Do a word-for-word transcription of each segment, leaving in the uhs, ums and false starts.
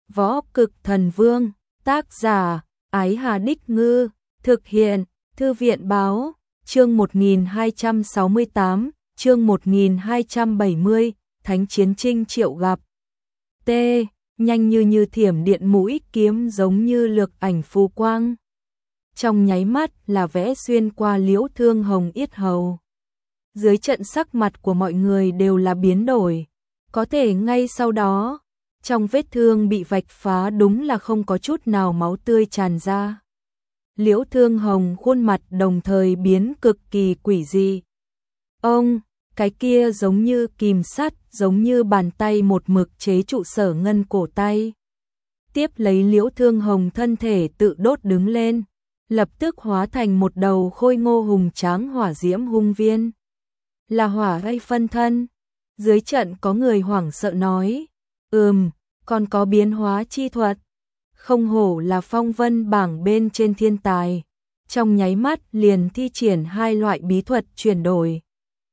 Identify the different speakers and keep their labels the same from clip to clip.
Speaker 1: Võ Cực Thần Vương, tác giả, Ái Hà Đích Ngư, thực hiện, Thư viện Báo, chương một nghìn hai trăm sáu mươi tám, chương một nghìn hai trăm bảy mươi, Thánh Chiến Trinh Triệu gặp. T, nhanh như như thiểm điện, mũi kiếm giống như lược ảnh phù quang. Trong nháy mắt là vẽ xuyên qua Liễu Thương Hồng yết hầu. Dưới trận sắc mặt của mọi người đều là biến đổi, có thể ngay sau đó, trong vết thương bị vạch phá đúng là không có chút nào máu tươi tràn ra. Liễu Thương Hồng khuôn mặt đồng thời biến cực kỳ quỷ dị. Ông, cái kia giống như kìm sắt, giống như bàn tay một mực chế trụ Sở Ngân cổ tay. Tiếp lấy Liễu Thương Hồng thân thể tự đốt đứng lên, lập tức hóa thành một đầu khôi ngô hùng tráng hỏa diễm hung viên. Là hỏa gây phân thân. Dưới trận có người hoảng sợ nói, ừm, còn có biến hóa chi thuật. Không hổ là phong vân bảng bên trên thiên tài, trong nháy mắt liền thi triển hai loại bí thuật chuyển đổi.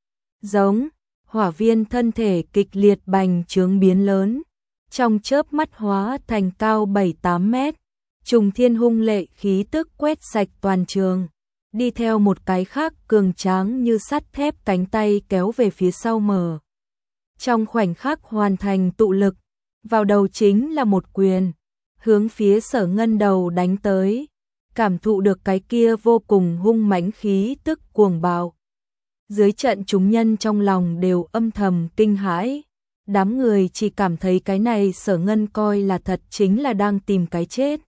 Speaker 1: Giống, hỏa viên thân thể kịch liệt bành trướng biến lớn, trong chớp mắt hóa thành cao bảy tám mét, trùng thiên hung lệ khí tức quét sạch toàn trường, đi theo một cái khác cường tráng như sắt thép cánh tay kéo về phía sau mở. Trong khoảnh khắc hoàn thành tụ lực, vào đầu chính là một quyền, hướng phía Sở Ngân đầu đánh tới, cảm thụ được cái kia vô cùng hung mãnh khí tức cuồng bạo. Dưới trận chúng nhân trong lòng đều âm thầm kinh hãi, đám người chỉ cảm thấy cái này Sở Ngân coi là thật chính là đang tìm cái chết.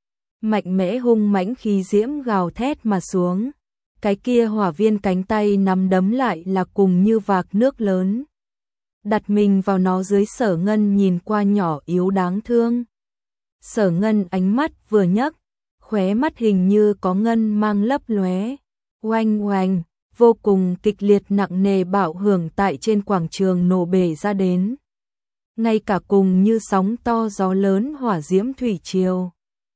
Speaker 1: Mạnh mẽ hung mãnh khí diễm gào thét mà xuống, cái kia hỏa viên cánh tay nắm đấm lại là cùng như vạc nước lớn. Đặt mình vào nó dưới, Sở Ngân nhìn qua nhỏ yếu đáng thương. Sở Ngân ánh mắt vừa nhấc, khóe mắt hình như có ngân mang lấp lóe, oanh oanh, vô cùng kịch liệt nặng nề bạo hưởng tại trên quảng trường nổ bể ra đến. Ngay cả cùng như sóng to gió lớn hỏa diễm thủy triều.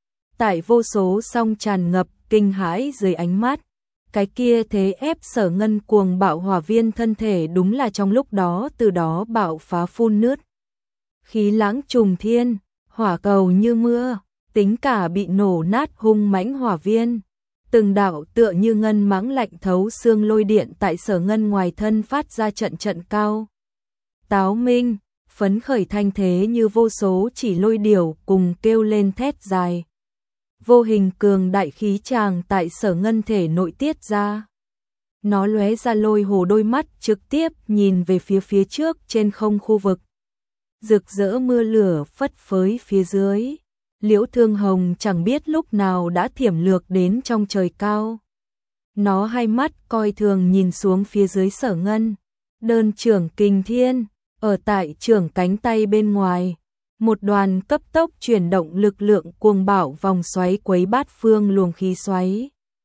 Speaker 1: Tại vô số song tràn ngập kinh hãi dưới ánh mắt, cái kia thế ép Sở Ngân cuồng bạo hỏa viên thân thể đúng là trong lúc đó từ đó bạo phá phun nứt. Khí lãng trùng thiên, hỏa cầu như mưa, tính cả bị nổ nát hung mãnh hỏa viên. Từng đạo tựa như ngân mãng lạnh thấu xương lôi điện tại Sở Ngân ngoài thân phát ra trận trận cao. Táo minh, phấn khởi thanh thế như vô số chỉ lôi điểu cùng kêu lên thét dài. Vô hình cường đại khí tràng tại Sở Ngân thể nội tiết ra. Nó lóe ra lôi hồ đôi mắt trực tiếp nhìn về phía phía trước trên không khu vực. Rực rỡ mưa lửa phất phới phía dưới. Liễu Thương Hồng chẳng biết lúc nào đã thiểm lược đến trong trời cao. Nó hai mắt coi thường nhìn xuống phía dưới Sở Ngân. Đơn trưởng kình thiên, ở tại trưởng cánh tay bên ngoài. Một đoàn cấp tốc chuyển động lực lượng cuồng bạo vòng xoáy quấy bát phương luồng khí xoáy.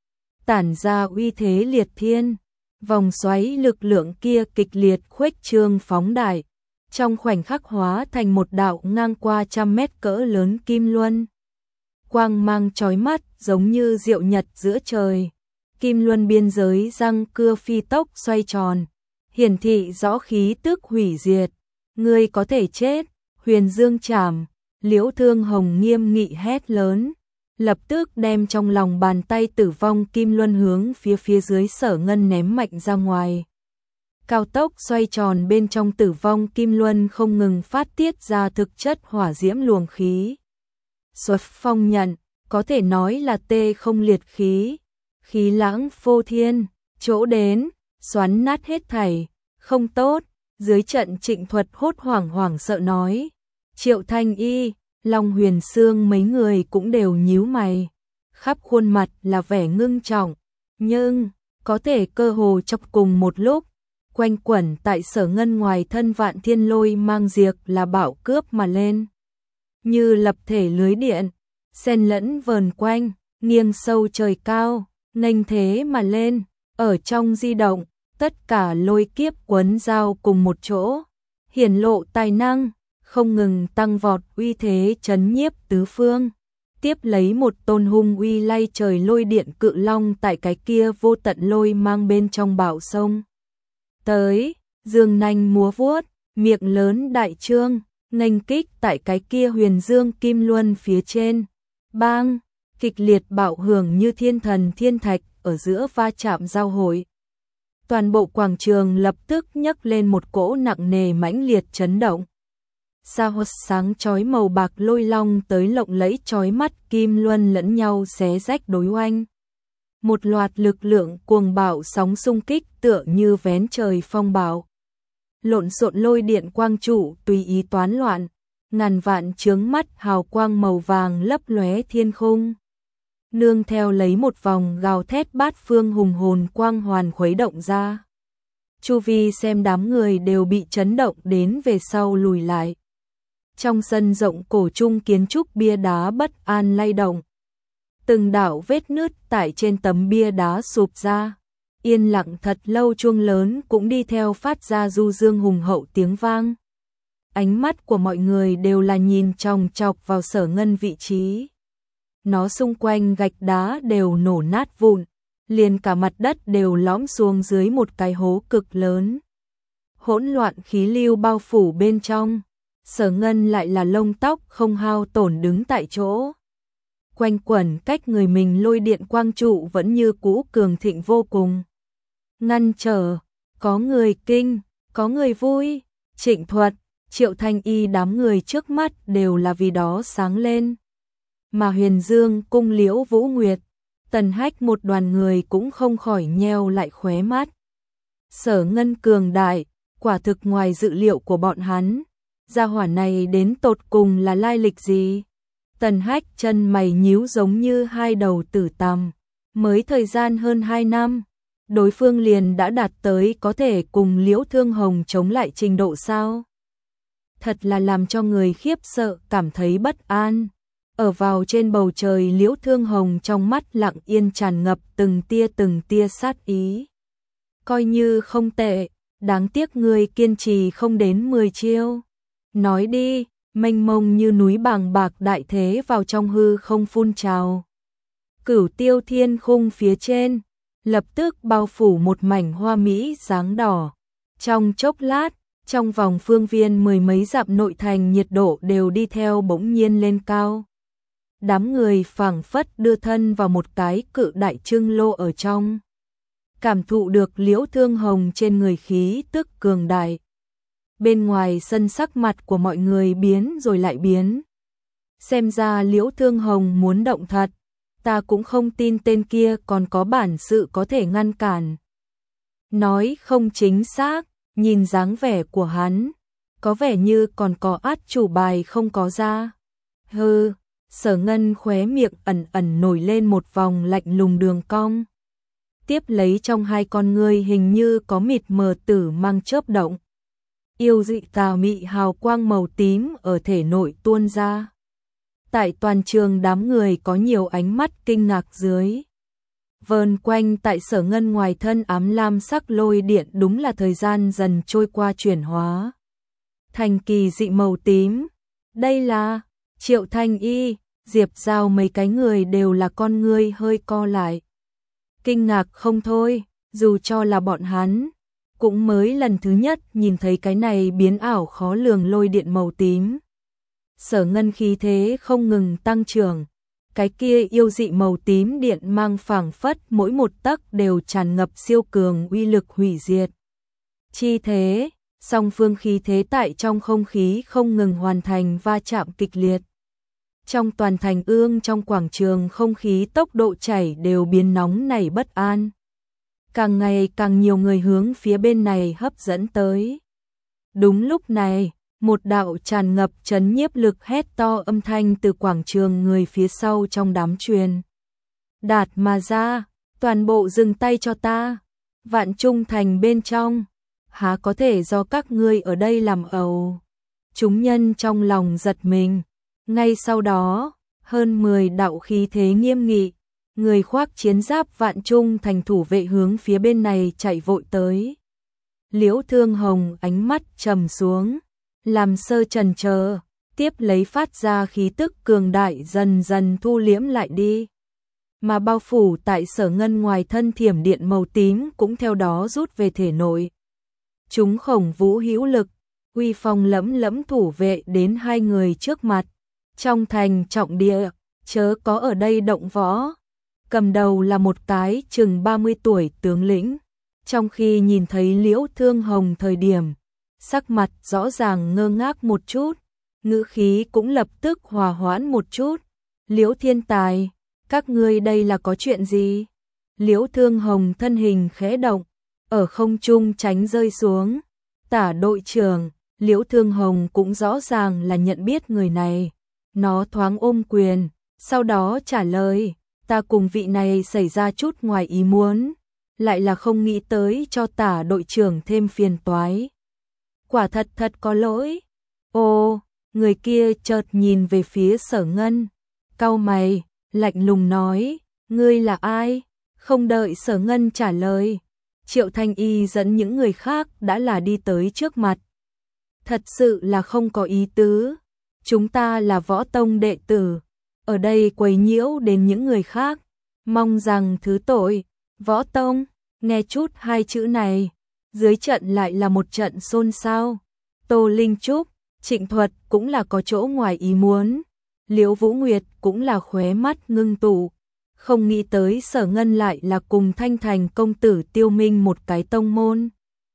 Speaker 1: Tản ra uy thế liệt thiên. Vòng xoáy lực lượng kia kịch liệt khuếch trương phóng đại. Trong khoảnh khắc hóa thành một đạo ngang qua trăm mét cỡ lớn kim luân. Quang mang chói mắt giống như diệu nhật giữa trời. Kim luân biên giới răng cưa phi tốc xoay tròn. Hiển thị rõ khí tức hủy diệt. Ngươi có thể chết. Huyền Dương Trảm, Liễu Thương Hồng nghiêm nghị hét lớn. Lập tức đem trong lòng bàn tay tử vong kim luân hướng phía phía dưới Sở Ngân ném mạnh ra ngoài. Cao tốc xoay tròn bên trong tử vong kim luân không ngừng phát tiết ra thực chất hỏa diễm luồng khí. Xuất phong nhận, có thể nói là tê không liệt khí. Khí lãng phô thiên, chỗ đến, xoắn nát hết thảy, không tốt. Dưới trận Trịnh Thuật hốt hoảng hoảng sợ nói. Triệu Thanh Y, Long Huyền Sương mấy người cũng đều nhíu mày. Khắp khuôn mặt là vẻ ngưng trọng. Nhưng, có thể cơ hồ chọc cùng một lúc. Quanh quẩn tại Sở Ngân ngoài thân vạn thiên lôi mang diệt là bạo cướp mà lên. Như lập thể lưới điện, xen lẫn vờn quanh, nghiêng sâu trời cao, nghênh thế mà lên. Ở trong di động, tất cả lôi kiếp quấn giao cùng một chỗ. Hiển lộ tài năng, không ngừng tăng vọt uy thế chấn nhiếp tứ phương. Tiếp lấy một tôn hung uy lay trời lôi điện cự long tại cái kia vô tận lôi mang bên trong bão sông. Tới, dương nanh múa vuốt, miệng lớn đại trương, nghênh kích tại cái kia huyền dương kim luân phía trên. Bang, kịch liệt bạo hưởng như thiên thần thiên thạch ở giữa va chạm giao hội. Toàn bộ quảng trường lập tức nhấc lên một cỗ nặng nề mãnh liệt chấn động. Sao hốt sáng chói màu bạc lôi long tới lộng lẫy chói mắt kim luân lẫn nhau xé rách đối oanh. Một loạt lực lượng cuồng bạo sóng xung kích tựa như vén trời phong bạo. Lộn xộn lôi điện quang trụ tùy ý toán loạn, ngàn vạn chướng mắt hào quang màu vàng lấp lóe thiên khung. Nương theo lấy một vòng gào thét bát phương hùng hồn quang hoàn khuấy động ra. Chu vi xem đám người đều bị chấn động đến về sau lùi lại. Trong sân rộng cổ trung kiến trúc bia đá bất an lay động. Từng đạo vết nứt tại trên tấm bia đá sụp ra. Yên lặng thật lâu chuông lớn cũng đi theo phát ra du dương hùng hậu tiếng vang. Ánh mắt của mọi người đều là nhìn chòng chọc vào Sở Ngân vị trí. Nó xung quanh gạch đá đều nổ nát vụn, liền cả mặt đất đều lõm xuống dưới một cái hố cực lớn. Hỗn loạn khí lưu bao phủ bên trong, Sở Ngân lại là lông tóc không hao tổn đứng tại chỗ. Quanh quẩn cách người mình lôi điện quang trụ vẫn như cũ cường thịnh vô cùng. Ngăn trở, có người kinh, có người vui, Trịnh Thuật, Triệu Thanh Y đám người trước mắt đều là vì đó sáng lên. Mà Huyền Dương cung Liễu Vũ Nguyệt, Tần Hách một đoàn người cũng không khỏi nheo lại khóe mắt. Sở Ngân cường đại, quả thực ngoài dự liệu của bọn hắn. Gia hỏa này đến tột cùng là lai lịch gì? Tần Hách chân mày nhíu giống như hai đầu tử tằm. Mới thời gian hơn hai năm, đối phương liền đã đạt tới có thể cùng Liễu Thương Hồng chống lại trình độ sao? Thật là làm cho người khiếp sợ, cảm thấy bất an. Ở vào trên bầu trời Liễu Thương Hồng trong mắt lặng yên tràn ngập từng tia từng tia sát ý. Coi như không tệ, đáng tiếc người kiên trì không đến mười chiêu. Nói đi, mênh mông như núi bàng bạc đại thế vào trong hư không phun trào. Cửu Tiêu Thiên Khung phía trên, lập tức bao phủ một mảnh hoa mỹ dáng đỏ. Trong chốc lát, trong vòng phương viên mười mấy dặm nội thành nhiệt độ đều đi theo bỗng nhiên lên cao. Đám người phảng phất đưa thân vào một cái cự đại trưng lô ở trong. Cảm thụ được Liễu Thương Hồng trên người khí tức cường đại. Bên ngoài sân sắc mặt của mọi người biến rồi lại biến. Xem ra Liễu Thương Hồng muốn động thật, ta cũng không tin tên kia còn có bản sự có thể ngăn cản. Nói không chính xác, nhìn dáng vẻ của hắn, có vẻ như còn có át chủ bài không có ra. Hừ, Sở Ngân khóe miệng ẩn ẩn nổi lên một vòng lạnh lùng đường cong. Tiếp lấy trong hai con ngươi hình như có mịt mờ tử mang chớp động. Yêu dị tà mị hào quang màu tím ở thể nội tuôn ra. Tại toàn trường đám người có nhiều ánh mắt kinh ngạc dưới. Vờn quanh tại Sở Ngân ngoài thân ám lam sắc lôi điện đúng là thời gian dần trôi qua chuyển hóa. Thành kỳ dị màu tím. Đây là Triệu Thanh Y, Diệp Giao mấy cái người đều là con ngươi hơi co lại. Kinh ngạc không thôi, dù cho là bọn hắn. Cũng mới lần thứ nhất nhìn thấy cái này biến ảo khó lường lôi điện màu tím. Sở Ngân khí thế không ngừng tăng trưởng. Cái kia yêu dị màu tím điện mang phảng phất mỗi một tấc đều tràn ngập siêu cường uy lực hủy diệt. Chi thế, song phương khí thế tại trong không khí không ngừng hoàn thành va chạm kịch liệt. Trong toàn thành ương trong quảng trường không khí tốc độ chảy đều biến nóng nảy bất an. Càng ngày càng nhiều người hướng phía bên này hấp dẫn tới. Đúng lúc này, một đạo tràn ngập chấn nhiếp lực hét to âm thanh từ quảng trường người phía sau trong đám truyền. Đạt mà ra, toàn bộ dừng tay cho ta. Vạn Trung thành bên trong, há có thể do các ngươi ở đây làm ẩu. Chúng nhân trong lòng giật mình. Ngay sau đó, hơn mười đạo khí thế nghiêm nghị. Người khoác chiến giáp Vạn Trung thành thủ vệ hướng phía bên này chạy vội tới. Liễu Thương Hồng ánh mắt trầm xuống, làm sơ chần chờ, tiếp lấy phát ra khí tức cường đại dần dần thu liễm lại đi. Mà bao phủ tại Sở Ngân ngoài thân thiểm điện màu tím cũng theo đó rút về thể nội. Chúng khổng vũ hữu lực, uy phong lẫm lẫm thủ vệ đến hai người trước mặt. Trong thành trọng địa, chớ có ở đây động võ. Cầm đầu là một cái chừng ba mươi tuổi tướng lĩnh. Trong khi nhìn thấy Liễu Thương Hồng thời điểm, sắc mặt rõ ràng ngơ ngác một chút, ngữ khí cũng lập tức hòa hoãn một chút. Liễu Thiên Tài, các ngươi đây là có chuyện gì? Liễu Thương Hồng thân hình khẽ động, ở không trung tránh rơi xuống. Tả đội trưởng, Liễu Thương Hồng cũng rõ ràng là nhận biết người này. Nó thoáng ôm quyền, sau đó trả lời, ta cùng vị này xảy ra chút ngoài ý muốn, lại là không nghĩ tới cho tả đội trưởng thêm phiền toái. Quả thật thật có lỗi. Ô, người kia chợt nhìn về phía Sở Ngân, cau mày, lạnh lùng nói, ngươi là ai? Không đợi Sở Ngân trả lời, Triệu Thanh Y dẫn những người khác đã là đi tới trước mặt. Thật sự là không có ý tứ, chúng ta là võ tông đệ tử, ở đây quấy nhiễu đến những người khác, mong rằng thứ tội. Võ tông, nghe chút hai chữ này, dưới trận lại là một trận xôn xao. Tô Linh Trúc, Trịnh Thuật cũng là có chỗ ngoài ý muốn, Liễu Vũ Nguyệt cũng là khóe mắt ngưng tụ, không nghĩ tới Sở Ngân lại là cùng Thanh Thành công tử Tiêu Minh một cái tông môn.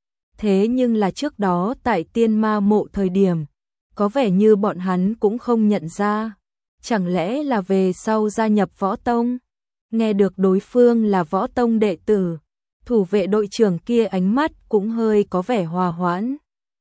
Speaker 1: Thế nhưng là trước đó tại Tiên Ma Mộ thời điểm, có vẻ như bọn hắn cũng không nhận ra, chẳng lẽ là về sau gia nhập võ tông? Nghe được đối phương là võ tông đệ tử, thủ vệ đội trưởng kia ánh mắt cũng hơi có vẻ hòa hoãn.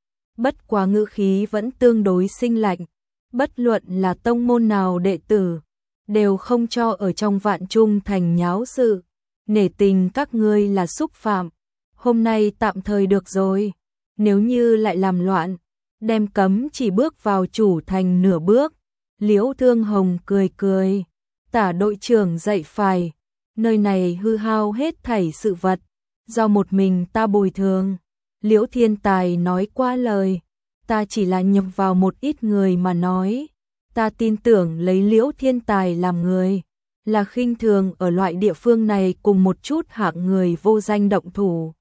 Speaker 1: Bất quá ngữ khí vẫn tương đối sinh lạnh, bất luận là tông môn nào đệ tử, đều không cho ở trong Vạn Trung thành nháo sự, nể tình các ngươi là xúc phạm, hôm nay tạm thời được rồi, nếu như lại làm loạn, đem cấm chỉ bước vào chủ thành nửa bước. Liễu Thương Hồng cười cười, tả đội trưởng dạy phải, nơi này hư hao hết thảy sự vật, do một mình ta bồi thường. Liễu Thiên Tài nói qua lời, ta chỉ là nhập vào một ít người mà nói, ta tin tưởng lấy Liễu Thiên Tài làm người, là khinh thường ở loại địa phương này cùng một chút hạng người vô danh động thủ.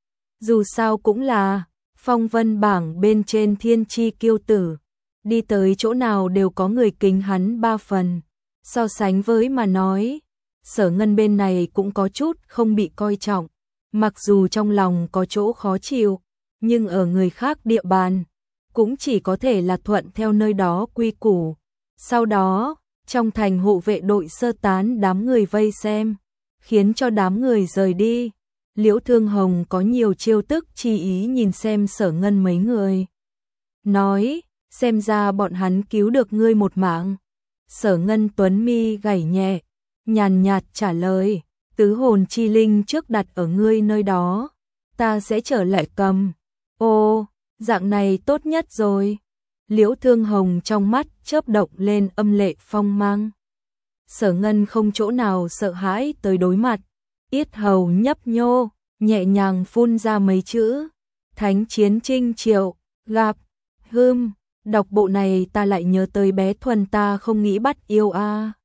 Speaker 1: Dù sao cũng là phong vân bảng bên trên thiên chi kiêu tử, đi tới chỗ nào đều có người kính hắn ba phần. So sánh với mà nói, Sở Ngân bên này cũng có chút không bị coi trọng, mặc dù trong lòng có chỗ khó chịu, nhưng ở người khác địa bàn, cũng chỉ có thể là thuận theo nơi đó quy củ. Sau đó, trong thành hộ vệ đội sơ tán đám người vây xem, khiến cho đám người rời đi. Liễu Thương Hồng có nhiều chiêu tức chi ý nhìn xem Sở Ngân mấy người. Nói, xem ra bọn hắn cứu được ngươi một mạng. Sở Ngân tuấn mi gảy nhẹ, nhàn nhạt trả lời, tứ hồn chi linh trước đặt ở ngươi nơi đó, ta sẽ trở lại cầm. Ô, dạng này tốt nhất rồi. Liễu Thương Hồng trong mắt chớp động lên âm lệ phong mang. Sở Ngân không chỗ nào sợ hãi tới đối mặt, yết hầu nhấp nhô, nhẹ nhàng phun ra mấy chữ, Thánh Chiến Trinh Triệu, gặp, hưm, đọc bộ này ta lại nhớ tới bé Thuần ta không nghĩ bắt yêu a.